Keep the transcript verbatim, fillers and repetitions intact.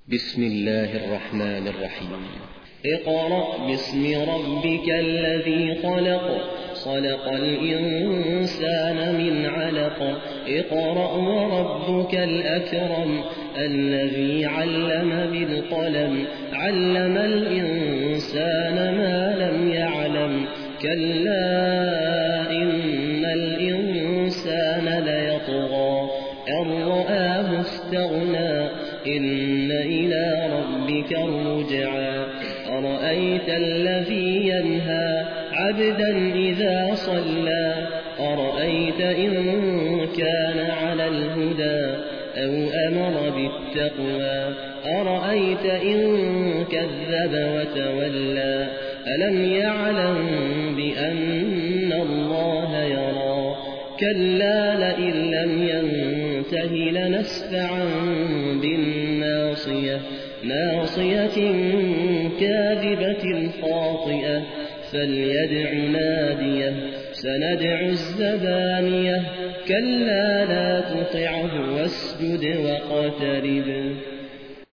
بسم الله الرحمن الرحيم. اقرأ باسم ربك الذي خلق خلق الإنسان من علق اقرأ وربك الأكرم الذي علم بالقلم علم الإنسان ما لم يعلم كلا إن الإنسان ليطغى أن رآه استغنى إن إلى ربك الرجعى أرأيت الذي ينهى عبدا إذا صلى أرأيت إن كان على الهدى أو أمر بالتقوى أرأيت إن كذب وتولى ألم يعلم بأن الله يرى كلا لئن لم ينته لنسفعا بالناصية ناصية كاذبة خاطئة فليدع ناديه سندع الزبانية كلا لا تطعه واسجد واقترب